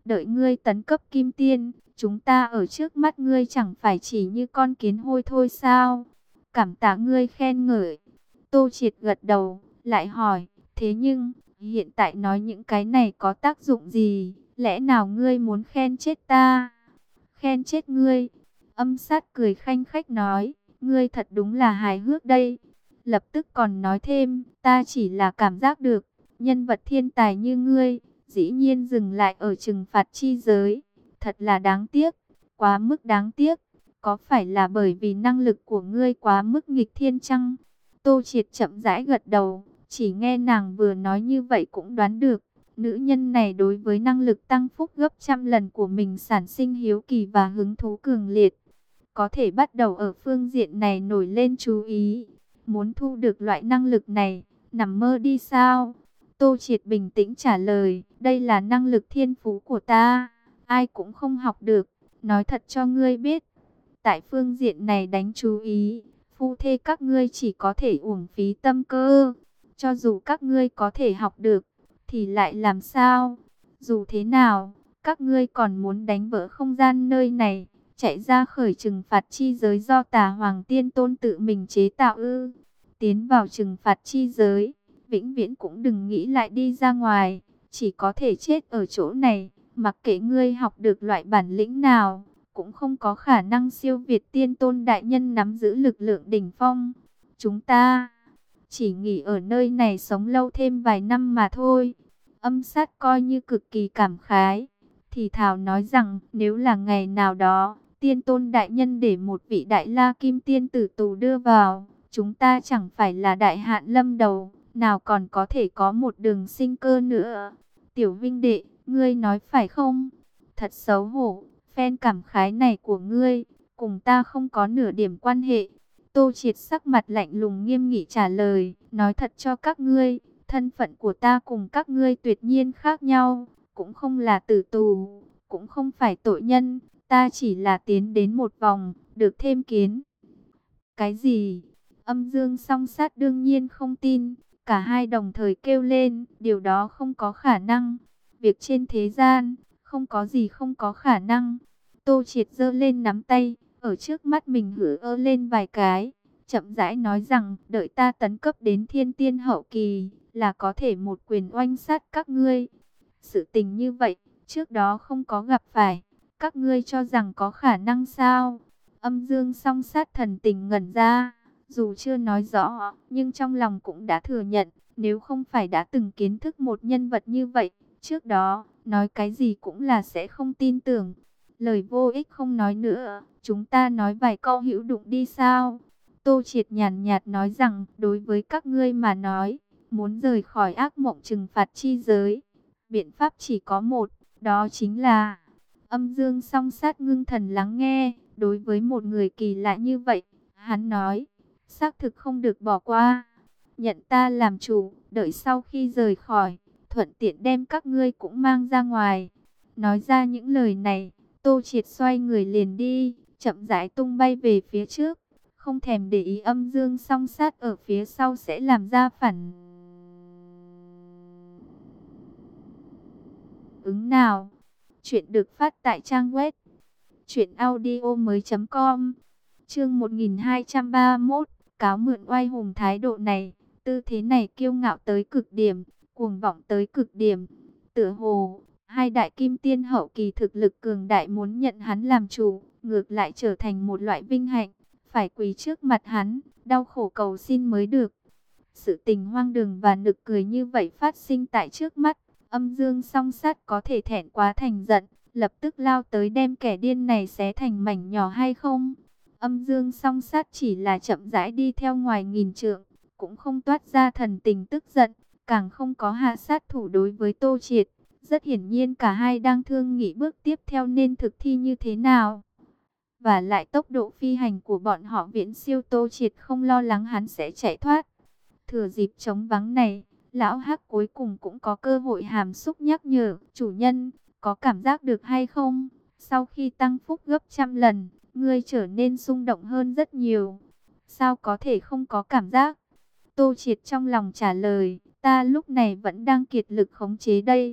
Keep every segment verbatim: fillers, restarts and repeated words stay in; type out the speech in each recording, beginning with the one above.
Đợi ngươi tấn cấp kim tiên, chúng ta ở trước mắt ngươi chẳng phải chỉ như con kiến hôi thôi sao? Cảm tạ ngươi khen ngợi. Tô Triệt gật đầu, lại hỏi, thế nhưng, hiện tại nói những cái này có tác dụng gì? Lẽ nào ngươi muốn khen chết ta? Khen chết ngươi. Âm sát cười khanh khách nói, ngươi thật đúng là hài hước đây. Lập tức còn nói thêm, ta chỉ là cảm giác được, nhân vật thiên tài như ngươi, dĩ nhiên dừng lại ở trừng phạt chi giới. Thật là đáng tiếc, quá mức đáng tiếc. Có phải là bởi vì năng lực của ngươi quá mức nghịch thiên chăng? Tô Triệt chậm rãi gật đầu, chỉ nghe nàng vừa nói như vậy cũng đoán được. Nữ nhân này đối với năng lực tăng phúc gấp trăm lần của mình sản sinh hiếu kỳ và hứng thú cường liệt. Có thể bắt đầu ở phương diện này nổi lên chú ý. Muốn thu được loại năng lực này, nằm mơ đi sao? Tô Triệt bình tĩnh trả lời, đây là năng lực thiên phú của ta, ai cũng không học được. Nói thật cho ngươi biết, tại phương diện này đánh chú ý, phu thê các ngươi chỉ có thể uổng phí tâm cơ. Cho dù các ngươi có thể học được, thì lại làm sao? Dù thế nào, các ngươi còn muốn đánh vỡ không gian nơi này, chạy ra khởi trừng phạt chi giới do Tà Hoàng Tiên Tôn tự mình chế tạo ư? Tiến vào trừng phạt chi giới, vĩnh viễn cũng đừng nghĩ lại đi ra ngoài, chỉ có thể chết ở chỗ này. Mặc kệ ngươi học được loại bản lĩnh nào, cũng không có khả năng siêu việt Tiên Tôn đại nhân nắm giữ lực lượng đỉnh phong. Chúng ta chỉ nghỉ ở nơi này sống lâu thêm vài năm mà thôi. Âm sát coi như cực kỳ cảm khái, thì thào nói rằng nếu là ngày nào đó, Tiên Tôn đại nhân để một vị đại la kim tiên tử tù đưa vào, chúng ta chẳng phải là đại hạn lâm đầu, nào còn có thể có một đường sinh cơ nữa. Tiểu Vinh đệ, ngươi nói phải không? Thật xấu hổ, phen cảm khái này của ngươi, cùng ta không có nửa điểm quan hệ. Tô Triệt sắc mặt lạnh lùng nghiêm nghị trả lời, nói thật cho các ngươi, thân phận của ta cùng các ngươi tuyệt nhiên khác nhau, cũng không là tử tù, cũng không phải tội nhân, ta chỉ là tiến đến một vòng, được thêm kiến. Cái gì? Âm Dương Song Sát đương nhiên không tin, cả hai đồng thời kêu lên, điều đó không có khả năng. Việc trên thế gian, không có gì không có khả năng. Tô Triệt giơ lên nắm tay, ở trước mắt mình hử ơ lên vài cái, chậm rãi nói rằng, đợi ta tấn cấp đến thiên tiên hậu kỳ, là có thể một quyền oanh sát các ngươi. Sự tình như vậy, trước đó không có gặp phải, các ngươi cho rằng có khả năng sao? Âm Dương Song Sát thần tình ngẩn ra, dù chưa nói rõ, nhưng trong lòng cũng đã thừa nhận, nếu không phải đã từng kiến thức một nhân vật như vậy, trước đó, nói cái gì cũng là sẽ không tin tưởng. Lời vô ích không nói nữa, chúng ta nói vài câu hữu dụng đi sao? Tô Triệt nhàn nhạt nói rằng, đối với các ngươi mà nói, muốn rời khỏi ác mộng trừng phạt chi giới, biện pháp chỉ có một, đó chính là... Âm Dương Song Sát ngưng thần lắng nghe, đối với một người kỳ lạ như vậy, hắn nói, xác thực không được bỏ qua. Nhận ta làm chủ, đợi sau khi rời khỏi, thuận tiện đem các ngươi cũng mang ra ngoài. Nói ra những lời này, Tô Triệt xoay người liền đi, chậm rãi tung bay về phía trước, không thèm để ý Âm Dương Song Sát ở phía sau sẽ làm ra phản ứng nào. Chuyện được phát tại trang web truyện audio mới chấm com. Chương một nghìn hai trăm ba mươi mốt, cáo mượn oai hùng thái độ này, tư thế này kiêu ngạo tới cực điểm, cuồng vọng tới cực điểm. Tựa hồ, hai đại kim tiên hậu kỳ thực lực cường đại muốn nhận hắn làm chủ, ngược lại trở thành một loại vinh hạnh, phải quỳ trước mặt hắn, đau khổ cầu xin mới được. Sự tình hoang đường và nực cười như vậy phát sinh tại trước mắt, Âm Dương Song Sát có thể thẹn quá thành giận, lập tức lao tới đem kẻ điên này xé thành mảnh nhỏ hay không? Âm Dương Song Sát chỉ là chậm rãi đi theo ngoài nghìn trượng, cũng không toát ra thần tình tức giận, càng không có hạ sát thủ đối với Tô Triệt. Rất hiển nhiên cả hai đang thương nghị bước tiếp theo nên thực thi như thế nào. Và lại tốc độ phi hành của bọn họ viễn siêu Tô Triệt, không lo lắng hắn sẽ chạy thoát. Thừa dịp trống vắng này, lão Hắc cuối cùng cũng có cơ hội hàm xúc nhắc nhở, chủ nhân, có cảm giác được hay không? Sau khi tăng phúc gấp trăm lần, ngươi trở nên xung động hơn rất nhiều. Sao có thể không có cảm giác? Tô Triệt trong lòng trả lời, ta lúc này vẫn đang kiệt lực khống chế đây.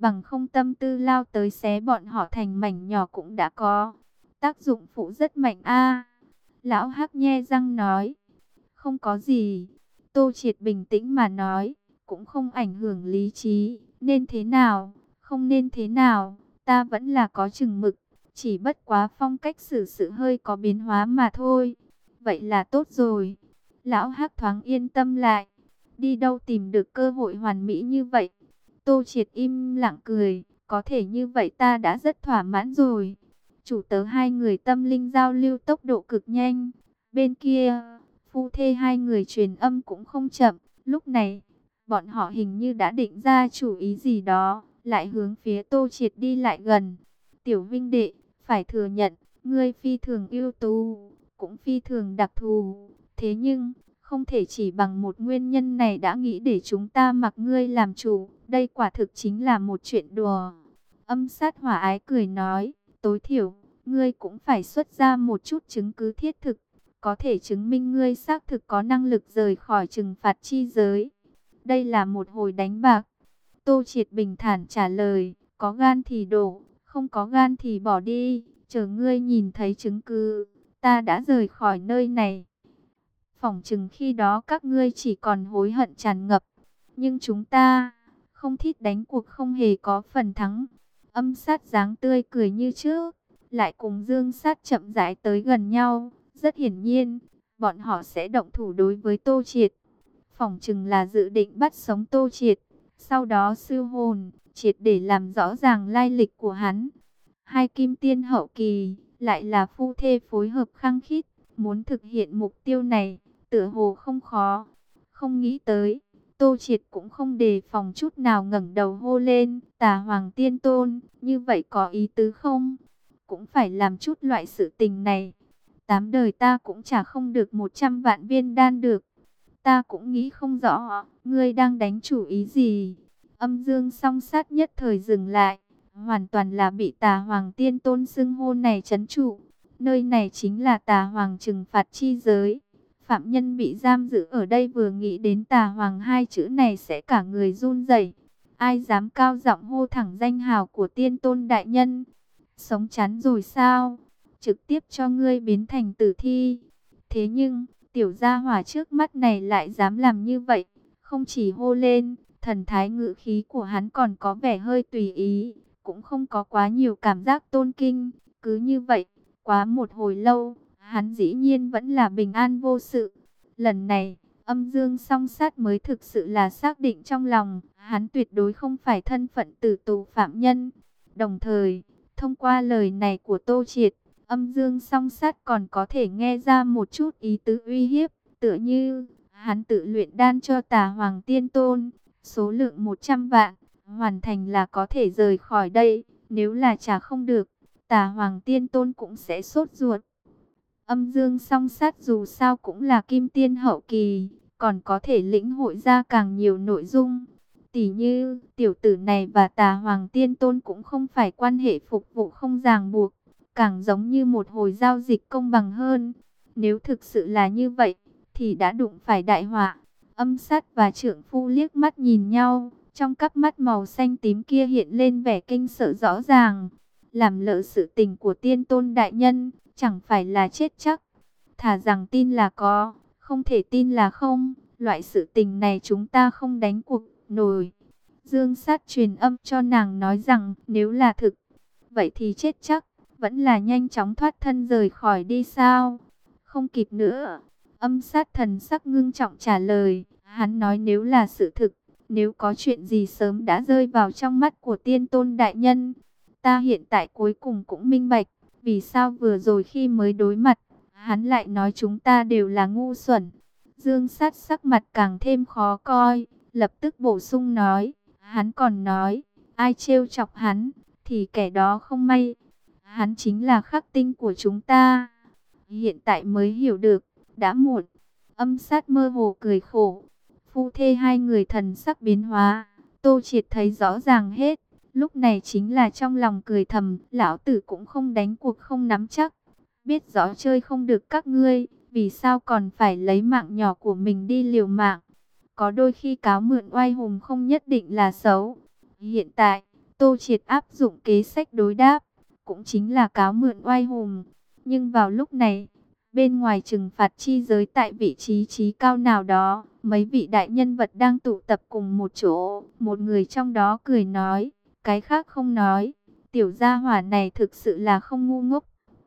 bằng không tâm tư lao tới xé bọn họ thành mảnh nhỏ cũng đã có. Tác dụng phụ rất mạnh a. Lão Hắc nhe răng nói. Không có gì. Tô Triệt bình tĩnh mà nói, cũng không ảnh hưởng lý trí, nên thế nào, không nên thế nào, ta vẫn là có chừng mực, chỉ bất quá phong cách xử sự hơi có biến hóa mà thôi. Vậy là tốt rồi. Lão Hắc thoáng yên tâm lại. Đi đâu tìm được cơ hội hoàn mỹ như vậy? Tô Triệt im lặng cười, có thể như vậy ta đã rất thỏa mãn rồi. Chủ tớ hai người tâm linh giao lưu tốc độ cực nhanh. Bên kia, phu thê hai người truyền âm cũng không chậm. Lúc này, bọn họ hình như đã định ra chủ ý gì đó, lại hướng phía Tô Triệt đi lại gần. Tiểu Vinh đệ, phải thừa nhận, ngươi phi thường ưu tú, cũng phi thường đặc thù. Thế nhưng, không thể chỉ bằng một nguyên nhân này đã nghĩ để chúng ta mặc ngươi làm chủ. Đây quả thực chính là một chuyện đùa. Âm Sát Hỏa Ái cười nói, tối thiểu, ngươi cũng phải xuất ra một chút chứng cứ thiết thực, có thể chứng minh ngươi xác thực có năng lực rời khỏi trừng phạt chi giới. Đây là một hồi đánh bạc. Tô Triệt bình thản trả lời, có gan thì đổ, không có gan thì bỏ đi, chờ ngươi nhìn thấy chứng cứ, ta đã rời khỏi nơi này. Phỏng chừng khi đó các ngươi chỉ còn hối hận tràn ngập, nhưng chúng ta không thích đánh cuộc không hề có phần thắng. Âm Sát dáng tươi cười như trước, lại cùng Dương Sát chậm rãi tới gần nhau. Rất hiển nhiên, bọn họ sẽ động thủ đối với Tô Triệt. Phỏng chừng là dự định bắt sống Tô Triệt, sau đó siêu hồn, triệt để làm rõ ràng lai lịch của hắn. Hai kim tiên hậu kỳ, lại là phu thê phối hợp khăng khít, muốn thực hiện mục tiêu này, tựa hồ không khó. Không nghĩ tới, Tô Triệt cũng không đề phòng chút nào ngẩng đầu hô lên, Tà Hoàng Tiên Tôn, như vậy có ý tứ không? Cũng phải làm chút loại sự tình này. Tám đời ta cũng chả không được một trăm vạn viên đan được. Ta cũng nghĩ không rõ, ngươi đang đánh chủ ý gì? Âm Dương song sát nhất thời dừng lại, hoàn toàn là bị Tà Hoàng Tiên Tôn xưng hô này trấn trụ. Nơi này chính là Tà Hoàng trừng phạt chi giới. Phạm nhân bị giam giữ ở đây vừa nghĩ đến Tà Hoàng hai chữ này sẽ cả người run rẩy. Ai dám cao giọng hô thẳng danh hào của Tiên Tôn đại nhân? Sống chán rồi sao? Trực tiếp cho ngươi biến thành tử thi. Thế nhưng, tiểu gia hỏa trước mắt này lại dám làm như vậy. Không chỉ hô lên, thần thái ngữ khí của hắn còn có vẻ hơi tùy ý, cũng không có quá nhiều cảm giác tôn kinh. Cứ như vậy, quá một hồi lâu, hắn dĩ nhiên vẫn là bình an vô sự. Lần này, Âm Dương song sát mới thực sự là xác định trong lòng, hắn tuyệt đối không phải thân phận tử tù phạm nhân. Đồng thời, thông qua lời này của Tô Triệt, Âm Dương song sát còn có thể nghe ra một chút ý tứ uy hiếp, tựa như hắn tự luyện đan cho Tà Hoàng Tiên Tôn, số lượng một trăm vạn, hoàn thành là có thể rời khỏi đây, nếu là trả không được, Tà Hoàng Tiên Tôn cũng sẽ sốt ruột. Âm Dương song sát dù sao cũng là kim tiên hậu kỳ, còn có thể lĩnh hội ra càng nhiều nội dung. Tỷ như, tiểu tử này và Tà Hoàng Tiên Tôn cũng không phải quan hệ phục vụ không ràng buộc, càng giống như một hồi giao dịch công bằng hơn. Nếu thực sự là như vậy, thì đã đụng phải đại họa. Âm Sát và trượng phu liếc mắt nhìn nhau, trong các mắt màu xanh tím kia hiện lên vẻ kinh sợ rõ ràng. Làm lỡ sự tình của Tiên Tôn đại nhân, chẳng phải là chết chắc. Thà rằng tin là có, không thể tin là không. Loại sự tình này chúng ta không đánh cuộc nổi. Dương Sát truyền âm cho nàng nói rằng nếu là thực, vậy thì chết chắc. Vẫn là nhanh chóng thoát thân rời khỏi đi sao? Không kịp nữa. Âm Sát thần sắc ngưng trọng trả lời. Hắn nói nếu là sự thực, nếu có chuyện gì sớm đã rơi vào trong mắt của Tiên Tôn đại nhân. Ta hiện tại cuối cùng cũng minh bạch, vì sao vừa rồi khi mới đối mặt, hắn lại nói chúng ta đều là ngu xuẩn. Dương Sát sắc mặt càng thêm khó coi, lập tức bổ sung nói, hắn còn nói, ai trêu chọc hắn, thì kẻ đó không may. Hắn chính là khắc tinh của chúng ta. Hiện tại mới hiểu được, đã muộn. Âm Sát mơ hồ cười khổ. Phu thê hai người thần sắc biến hóa, Tô Triệt thấy rõ ràng hết. Lúc này chính là trong lòng cười thầm, lão tử cũng không đánh cuộc không nắm chắc. Biết rõ chơi không được các ngươi, vì sao còn phải lấy mạng nhỏ của mình đi liều mạng. Có đôi khi cáo mượn oai hùng không nhất định là xấu. Hiện tại, Tô Triệt áp dụng kế sách đối đáp, cũng chính là cáo mượn oai hùng. Nhưng vào lúc này, bên ngoài trừng phạt chi giới tại vị trí trí cao nào đó, mấy vị đại nhân vật đang tụ tập cùng một chỗ. Một người trong đó cười nói, cái khác không nói, tiểu gia hỏa này thực sự là không ngu ngốc.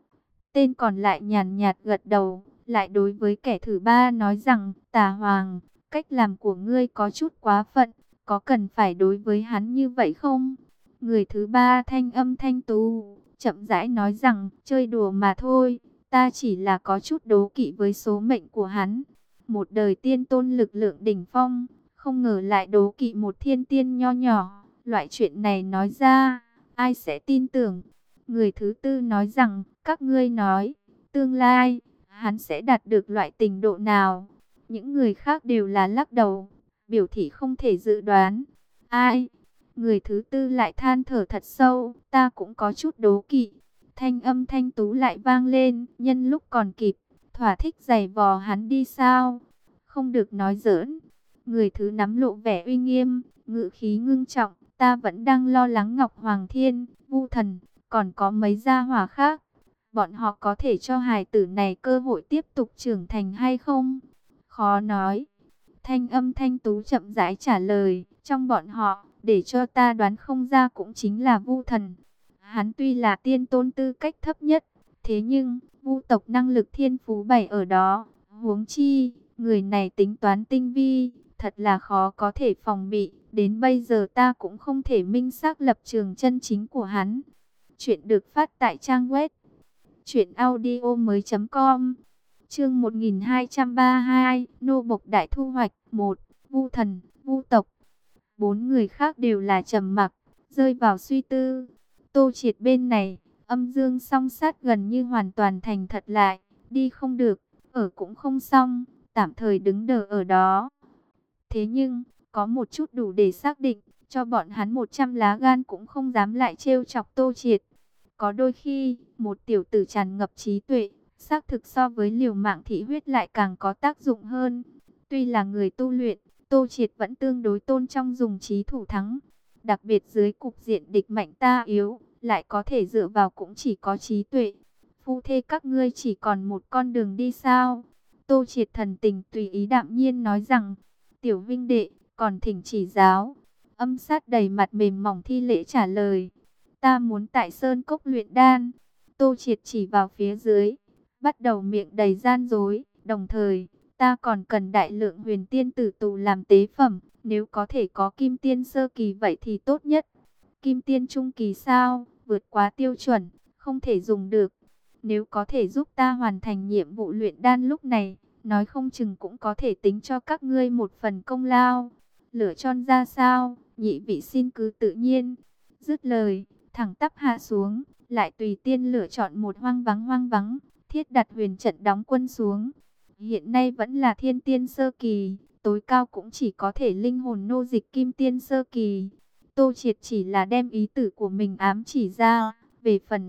Tên còn lại nhàn nhạt gật đầu, lại đối với kẻ thứ ba nói rằng, Tà Hoàng, cách làm của ngươi có chút quá phận, có cần phải đối với hắn như vậy không? Người thứ ba thanh âm thanh tú, chậm rãi nói rằng, chơi đùa mà thôi, ta chỉ là có chút đố kỵ với số mệnh của hắn. Một đời tiên tôn lực lượng đỉnh phong, không ngờ lại đố kỵ một thiên tiên nho nhỏ, loại chuyện này nói ra, ai sẽ tin tưởng? Người thứ tư nói rằng, các ngươi nói, tương lai, hắn sẽ đạt được loại trình độ nào? Những người khác đều là lắc đầu, biểu thị không thể dự đoán. Ai? Người thứ tư lại than thở thật sâu, ta cũng có chút đố kỵ. Thanh âm thanh tú lại vang lên, nhân lúc còn kịp, thỏa thích giày vò hắn đi sao? Không được nói giỡn. Người thứ nắm lộ vẻ uy nghiêm, ngự khí ngưng trọng, ta vẫn đang lo lắng Ngọc Hoàng Thiên, Vu Thần, còn có mấy gia hỏa khác. Bọn họ có thể cho hài tử này cơ hội tiếp tục trưởng thành hay không? Khó nói. Thanh âm thanh tú chậm rãi trả lời, trong bọn họ, để cho ta đoán không ra cũng chính là Vu Thần. Hắn tuy là tiên tôn tư cách thấp nhất, thế nhưng, Vu tộc năng lực thiên phú bày ở đó. Huống chi, người này tính toán tinh vi, thật là khó có thể phòng bị. Đến bây giờ ta cũng không thể minh xác lập trường chân chính của hắn. Chuyện được phát tại trang web truyện audio mới chấm com. Chương một nghìn hai trăm ba mươi hai, nô bộc đại thu hoạch. Một, Vu Thần, Vu tộc. Bốn người khác đều là trầm mặc, rơi vào suy tư. Tô Triệt bên này, âm dương song sát gần như hoàn toàn thành thật lại, đi không được, ở cũng không xong, tạm thời đứng đờ ở đó. Thế nhưng, có một chút đủ để xác định, cho bọn hắn một trăm lá gan cũng không dám lại trêu chọc Tô Triệt. Có đôi khi, một tiểu tử tràn ngập trí tuệ, xác thực so với liều mạng thị huyết lại càng có tác dụng hơn. Tuy là người tu luyện, Tô Triệt vẫn tương đối tôn trọng dùng trí thủ thắng. Đặc biệt dưới cục diện địch mạnh ta yếu, lại có thể dựa vào cũng chỉ có trí tuệ. Phu thê các ngươi chỉ còn một con đường đi sao? Tô Triệt thần tình tùy ý đạm nhiên nói rằng, tiểu vinh đệ, còn thỉnh chỉ giáo. Âm sát đầy mặt mềm mỏng thi lễ trả lời, ta muốn tại Sơn Cốc luyện đan. Tô Triệt chỉ vào phía dưới, bắt đầu miệng đầy gian dối, đồng thời, ta còn cần đại lượng huyền tiên tử tù làm tế phẩm, nếu có thể có kim tiên sơ kỳ vậy thì tốt nhất. Kim tiên trung kỳ sao, vượt quá tiêu chuẩn, không thể dùng được. Nếu có thể giúp ta hoàn thành nhiệm vụ luyện đan lúc này, nói không chừng cũng có thể tính cho các ngươi một phần công lao. Lửa tròn ra sao, nhị vị xin cứ tự nhiên. Dứt lời, thẳng tắp hạ xuống, lại tùy tiên lựa chọn một hoang vắng hoang vắng, thiết đặt huyền trận đóng quân xuống. Hiện nay vẫn là thiên tiên sơ kỳ, tối cao cũng chỉ có thể linh hồn nô dịch kim tiên sơ kỳ. Tô Triệt chỉ là đem ý tử của mình ám chỉ ra, về phần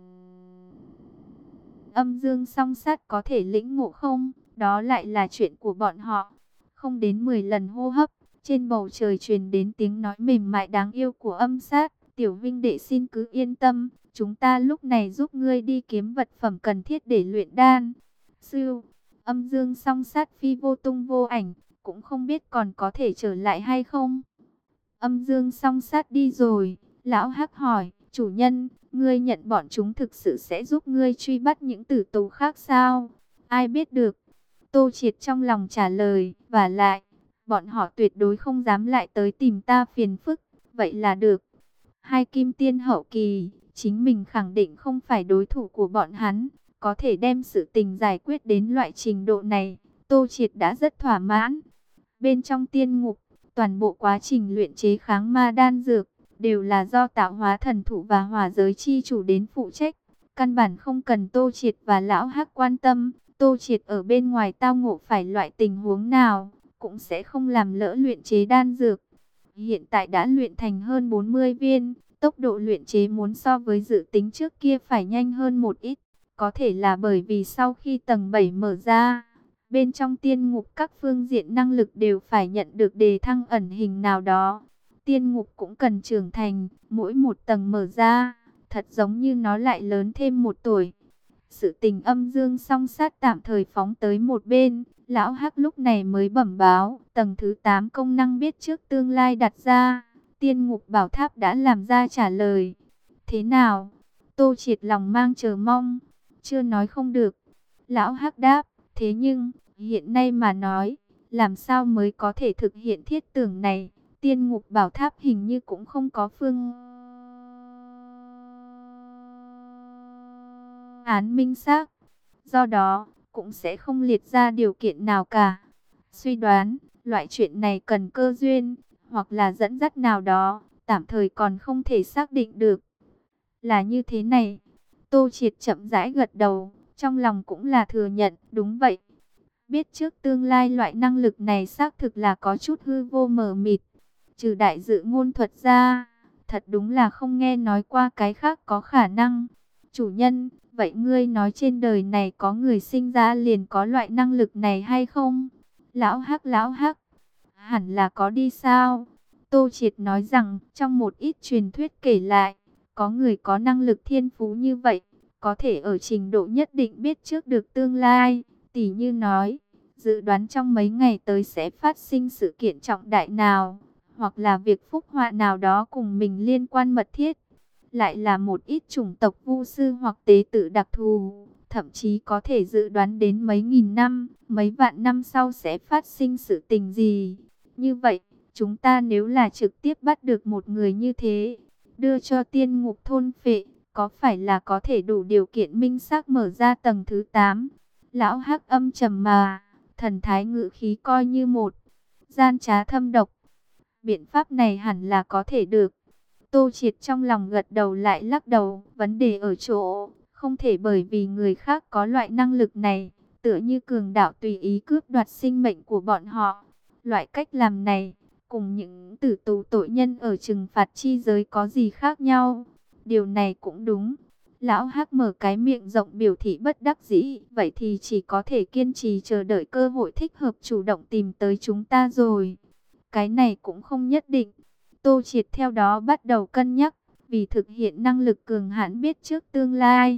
âm dương song sát có thể lĩnh ngộ không, đó lại là chuyện của bọn họ. Không đến mười lần hô hấp, trên bầu trời truyền đến tiếng nói mềm mại đáng yêu của âm sát. Tiểu vinh đệ xin cứ yên tâm, chúng ta lúc này giúp ngươi đi kiếm vật phẩm cần thiết để luyện đan. Sư, âm dương song sát phi vô tung vô ảnh, cũng không biết còn có thể trở lại hay không. Âm dương song sát đi rồi, lão hắc hỏi, chủ nhân, ngươi nhận bọn chúng thực sự sẽ giúp ngươi truy bắt những tử tù khác sao? Ai biết được? Tô Triệt trong lòng trả lời, và lại, bọn họ tuyệt đối không dám lại tới tìm ta phiền phức, vậy là được. Hai kim tiên hậu kỳ, chính mình khẳng định không phải đối thủ của bọn hắn, có thể đem sự tình giải quyết đến loại trình độ này, Tô Triệt đã rất thỏa mãn. Bên trong tiên ngục, toàn bộ quá trình luyện chế kháng ma đan dược, đều là do tạo hóa thần thụ và hỏa giới chi chủ đến phụ trách. Căn bản không cần Tô Triệt và lão hắc quan tâm, Tô Triệt ở bên ngoài tao ngộ phải loại tình huống nào, cũng sẽ không làm lỡ luyện chế đan dược. Hiện tại đã luyện thành hơn bốn mươi viên, tốc độ luyện chế muốn so với dự tính trước kia phải nhanh hơn một ít. Có thể là bởi vì sau khi tầng bảy mở ra, bên trong tiên ngục các phương diện năng lực đều phải nhận được đề thăng ẩn hình nào đó. tiên ngục cũng cần trưởng thành, mỗi một tầng mở ra, thật giống như nó lại lớn thêm một tuổi. Sự tình âm dương song sát tạm thời phóng tới một bên, lão Hắc lúc này mới bẩm báo, tầng thứ tám công năng biết trước tương lai đặt ra, tiên ngục bảo tháp đã làm ra trả lời. Thế nào? Tô Triệt lòng mang chờ mong, chưa nói không được. Lão Hắc đáp, thế nhưng, hiện nay mà nói, làm sao mới có thể thực hiện thiết tưởng này? Tiên ngục bảo tháp hình như cũng không có phương án minh xác, do đó cũng sẽ không liệt ra điều kiện nào cả. Suy đoán, loại chuyện này cần cơ duyên, hoặc là dẫn dắt nào đó, tạm thời còn không thể xác định được. Là như thế này. Tô Triệt chậm rãi gật đầu, trong lòng cũng là thừa nhận, đúng vậy. Biết trước tương lai loại năng lực này xác thực là có chút hư vô mờ mịt. Trừ đại dự ngôn thuật ra, thật đúng là không nghe nói qua cái khác có khả năng. Chủ nhân, vậy ngươi nói trên đời này có người sinh ra liền có loại năng lực này hay không? Lão Hắc, lão Hắc, hẳn là có đi sao? Tô Triệt nói rằng, trong một ít truyền thuyết kể lại, có người có năng lực thiên phú như vậy, có thể ở trình độ nhất định biết trước được tương lai. Tỷ như nói, dự đoán trong mấy ngày tới sẽ phát sinh sự kiện trọng đại nào, hoặc là việc phúc họa nào đó cùng mình liên quan mật thiết. Lại là một ít chủng tộc vu sư hoặc tế tự đặc thù, thậm chí có thể dự đoán đến mấy nghìn năm, mấy vạn năm sau sẽ phát sinh sự tình gì. Như vậy, chúng ta nếu là trực tiếp bắt được một người như thế, đưa cho tiên ngục thôn phệ, có phải là có thể đủ điều kiện minh xác mở ra tầng thứ tám? Lão Hắc âm trầm mà, thần thái ngự khí coi như một, gian trá thâm độc. Biện pháp này hẳn là có thể được. Tô Triệt trong lòng gật đầu lại lắc đầu, vấn đề ở chỗ, không thể bởi vì người khác có loại năng lực này, tựa như cường đạo tùy ý cướp đoạt sinh mệnh của bọn họ. Loại cách làm này, cùng những tử tù tội nhân ở trừng phạt chi giới có gì khác nhau? Điều này cũng đúng. Lão Hắc mở cái miệng rộng biểu thị bất đắc dĩ, vậy thì chỉ có thể kiên trì chờ đợi cơ hội thích hợp chủ động tìm tới chúng ta rồi. Cái này cũng không nhất định. Tô Triệt theo đó bắt đầu cân nhắc, vì thực hiện năng lực cường hãn biết trước tương lai.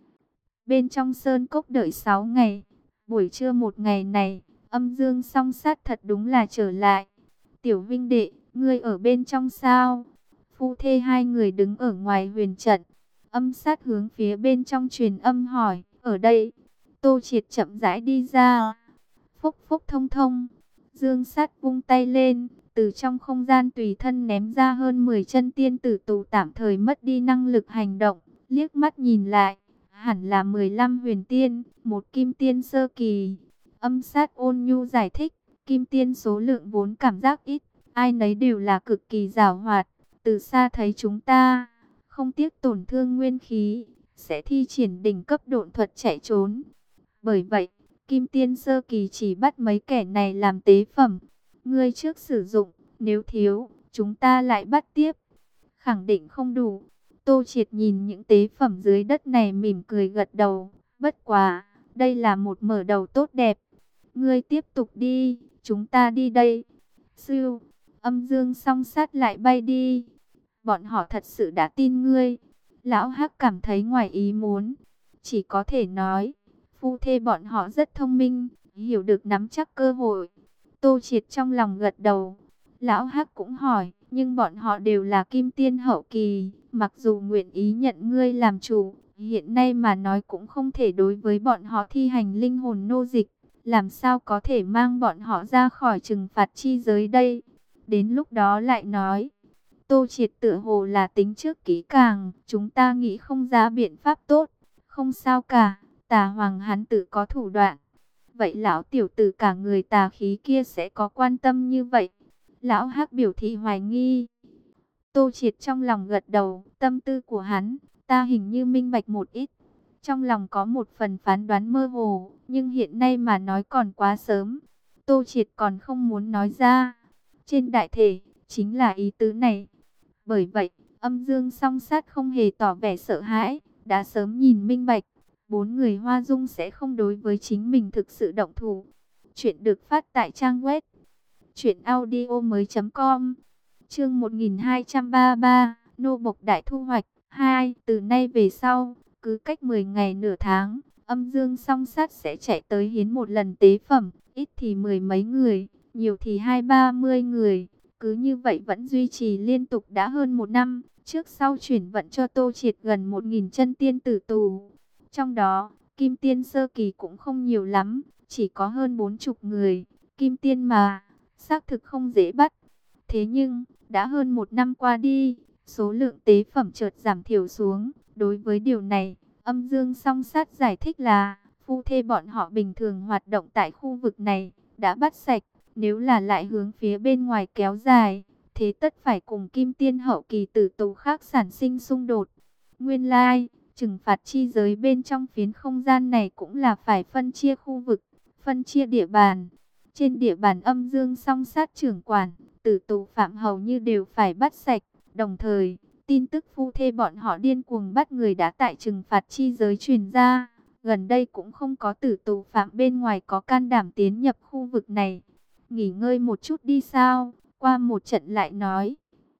Bên trong sơn cốc đợi sáu ngày, buổi trưa một ngày này, âm dương song sát thật đúng là trở lại. Tiểu Vinh đệ, ngươi ở bên trong sao? Phu thê hai người đứng ở ngoài huyền trận. Âm sát hướng phía bên trong truyền âm hỏi, ở đây. Tô Triệt chậm rãi đi ra. Phúc phúc thông thông. Dương sát vung tay lên, từ trong không gian tùy thân ném ra hơn mười chân tiên tử tù tạm thời mất đi năng lực hành động. Liếc mắt nhìn lại, hẳn là mười lăm huyền tiên, một kim tiên sơ kỳ. Âm sát ôn nhu giải thích, kim tiên số lượng vốn cảm giác ít, ai nấy đều là cực kỳ giàu hoạt. Từ xa thấy chúng ta, không tiếc tổn thương nguyên khí, sẽ thi triển đỉnh cấp độn thuật chạy trốn. Bởi vậy, kim tiên sơ kỳ chỉ bắt mấy kẻ này làm tế phẩm. Ngươi trước sử dụng, nếu thiếu, chúng ta lại bắt tiếp. Khẳng định không đủ. Tô Triệt nhìn những tế phẩm dưới đất này mỉm cười gật đầu. Bất quá, đây là một mở đầu tốt đẹp. Ngươi tiếp tục đi, chúng ta đi đây. Sư, âm dương song sát lại bay đi. Bọn họ thật sự đã tin ngươi. Lão Hắc cảm thấy ngoài ý muốn. Chỉ có thể nói, phu thê bọn họ rất thông minh, hiểu được nắm chắc cơ hội. Tô Triệt trong lòng gật đầu. Lão Hắc cũng hỏi, nhưng bọn họ đều là kim tiên hậu kỳ, mặc dù nguyện ý nhận ngươi làm chủ, hiện nay mà nói cũng không thể đối với bọn họ thi hành linh hồn nô dịch, làm sao có thể mang bọn họ ra khỏi trừng phạt chi giới đây? Đến lúc đó lại nói. Tô Triệt tựa hồ là tính trước kỹ càng, chúng ta nghĩ không ra biện pháp tốt, không sao cả, Tà Hoàng hắn tự có thủ đoạn. Vậy lão tiểu tử cả người tà khí kia sẽ có quan tâm như vậy? Lão Hắc biểu thị hoài nghi. Tô Triệt trong lòng gật đầu, tâm tư của hắn, ta hình như minh bạch một ít. Trong lòng có một phần phán đoán mơ hồ, nhưng hiện nay mà nói còn quá sớm. Tô Triệt còn không muốn nói ra. Trên đại thể, chính là ý tứ này. Bởi vậy, âm dương song sát không hề tỏ vẻ sợ hãi, đã sớm nhìn minh bạch. Bốn người Hoa Dung sẽ không đối với chính mình thực sự động thủ. Chuyện được phát tại trang web truyện audio mới chấm com. Chương một nghìn hai trăm ba mươi ba, nô bộc đại thu hoạch. Hai, từ nay về sau, cứ cách mười ngày nửa tháng, Âm Dương Song Sát sẽ chạy tới hiến một lần tế phẩm, ít thì mười mấy người, nhiều thì hai ba mươi người. Cứ như vậy vẫn duy trì liên tục đã hơn một năm, trước sau chuyển vận cho Tô Triệt gần một nghìn chân tiên tử tù. Trong đó, Kim Tiên sơ kỳ cũng không nhiều lắm, chỉ có hơn bốn chục người. Kim Tiên mà, xác thực không dễ bắt. Thế nhưng, đã hơn một năm qua đi, số lượng tế phẩm chợt giảm thiểu xuống. Đối với điều này, Âm Dương Song Sát giải thích là, phu thê bọn họ bình thường hoạt động tại khu vực này, đã bắt sạch. Nếu là lại hướng phía bên ngoài kéo dài, thế tất phải cùng Kim Tiên hậu kỳ tử tù khác sản sinh xung đột. Nguyên lai, trừng phạt chi giới bên trong phiến không gian này cũng là phải phân chia khu vực, phân chia địa bàn. Trên địa bàn Âm Dương Song Sát trưởng quản, tử tù phạm hầu như đều phải bắt sạch. Đồng thời, tin tức phu thê bọn họ điên cuồng bắt người đã tại trừng phạt chi giới truyền ra. Gần đây cũng không có tử tù phạm bên ngoài có can đảm tiến nhập khu vực này. Nghỉ ngơi một chút đi sao? Qua một trận lại nói.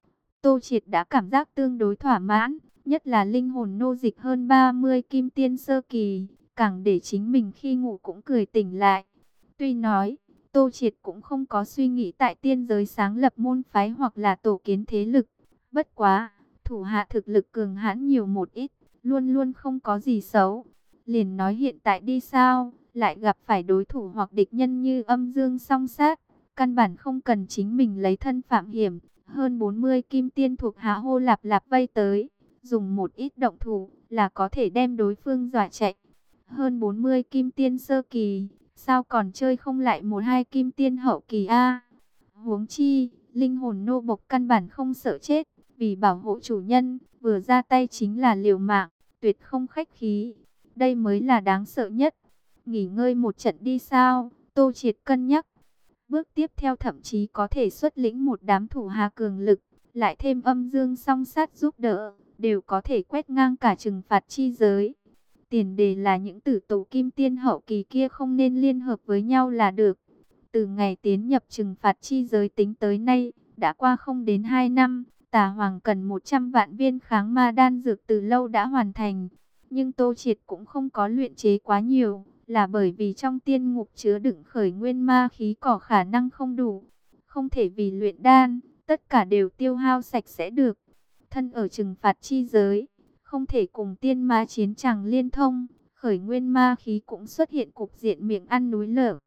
Tô Triệt đã cảm giác tương đối thỏa mãn, nhất là linh hồn nô dịch hơn ba mươi kim tiên sơ kỳ, càng để chính mình khi ngủ cũng cười tỉnh lại. Tuy nói, Tô Triệt cũng không có suy nghĩ tại tiên giới sáng lập môn phái hoặc là tổ kiến thế lực. Bất quá, thủ hạ thực lực cường hãn nhiều một ít, luôn luôn không có gì xấu. Liền nói hiện tại đi sao, lại gặp phải đối thủ hoặc địch nhân như Âm Dương Song Sát. Căn bản không cần chính mình lấy thân phạm hiểm, hơn bốn mươi kim tiên thuộc hạ hô lạp lạp vây tới, dùng một ít động thủ là có thể đem đối phương dọa chạy. Hơn bốn mươi kim tiên sơ kỳ, sao còn chơi không lại một hai kim tiên hậu kỳ a? Huống chi, linh hồn nô bộc căn bản không sợ chết, vì bảo hộ chủ nhân, vừa ra tay chính là liều mạng, tuyệt không khách khí. Đây mới là đáng sợ nhất. Nghỉ ngơi một trận đi sao? Tô Triệt cân nhắc. Bước tiếp theo thậm chí có thể xuất lĩnh một đám thủ hạ cường lực, lại thêm Âm Dương Song Sát giúp đỡ, đều có thể quét ngang cả trừng phạt chi giới. Tiền đề là những tử tù kim tiên hậu kỳ kia không nên liên hợp với nhau là được. Từ ngày tiến nhập trừng phạt chi giới tính tới nay, đã qua không đến hai năm, Tà Hoàng cần một trăm vạn viên kháng ma đan dược từ lâu đã hoàn thành. Nhưng Tô Triệt cũng không có luyện chế quá nhiều, là bởi vì trong tiên ngục chứa đựng khởi nguyên ma khí có khả năng không đủ. Không thể vì luyện đan, tất cả đều tiêu hao sạch sẽ được. Thân ở trừng phạt chi giới, không thể cùng tiên ma chiến chẳng liên thông, khởi nguyên ma khí cũng xuất hiện cục diện miệng ăn núi lở.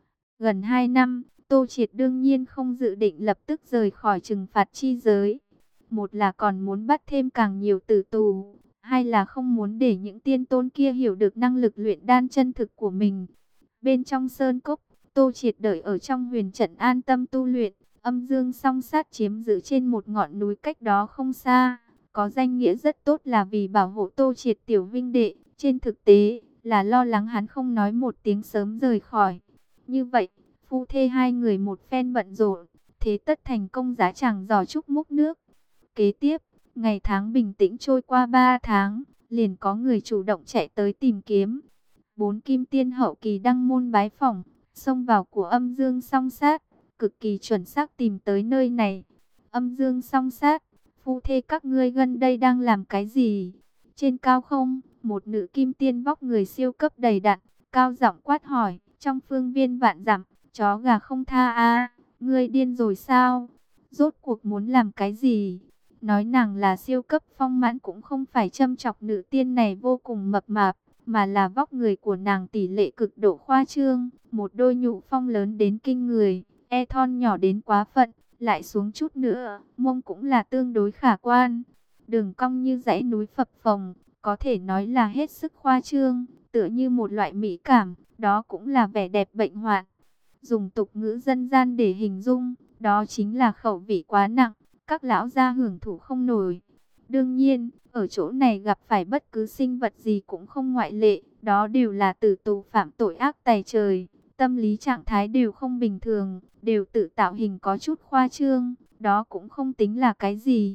Gần hai năm, Tô Triệt đương nhiên không dự định lập tức rời khỏi trừng phạt chi giới. Một là còn muốn bắt thêm càng nhiều tử tù, hai là không muốn để những tiên tôn kia hiểu được năng lực luyện đan chân thực của mình. Bên trong sơn cốc, Tô Triệt đợi ở trong huyền trận an tâm tu luyện. Âm Dương Song Sát chiếm giữ trên một ngọn núi cách đó không xa, có danh nghĩa rất tốt là vì bảo hộ Tô Triệt tiểu vinh đệ, trên thực tế là lo lắng hắn không nói một tiếng sớm rời khỏi. Như vậy, phu thê hai người một phen bận rộn, thế tất thành công giá chẳng giò chúc múc nước. Kế tiếp, ngày tháng bình tĩnh trôi qua ba tháng, liền có người chủ động chạy tới tìm kiếm. Bốn kim tiên hậu kỳ đăng môn bái phỏng, xông vào của Âm Dương Song Sát, cực kỳ chuẩn xác tìm tới nơi này. Âm Dương Song Sát, phu thê các ngươi gần đây đang làm cái gì? Trên cao không, một nữ kim tiên vóc người siêu cấp đầy đặn, cao giọng quát hỏi, trong phương viên vạn dặm, chó gà không tha a, ngươi điên rồi sao? Rốt cuộc muốn làm cái gì? Nói nàng là siêu cấp phong mãn cũng không phải châm chọc nữ tiên này vô cùng mập mạp, mà là vóc người của nàng tỷ lệ cực độ khoa trương, một đôi nhũ phong lớn đến kinh người, e thon nhỏ đến quá phận, lại xuống chút nữa, mông cũng là tương đối khả quan. Đường cong như dãy núi phập phồng, có thể nói là hết sức khoa trương, tựa như một loại mỹ cảm, đó cũng là vẻ đẹp bệnh hoạn. Dùng tục ngữ dân gian để hình dung, đó chính là khẩu vị quá nặng, các lão gia hưởng thụ không nổi. Đương nhiên, ở chỗ này gặp phải bất cứ sinh vật gì cũng không ngoại lệ, đó đều là tử tù phạm tội ác tày trời, tâm lý trạng thái đều không bình thường, đều tự tạo hình có chút khoa trương, đó cũng không tính là cái gì.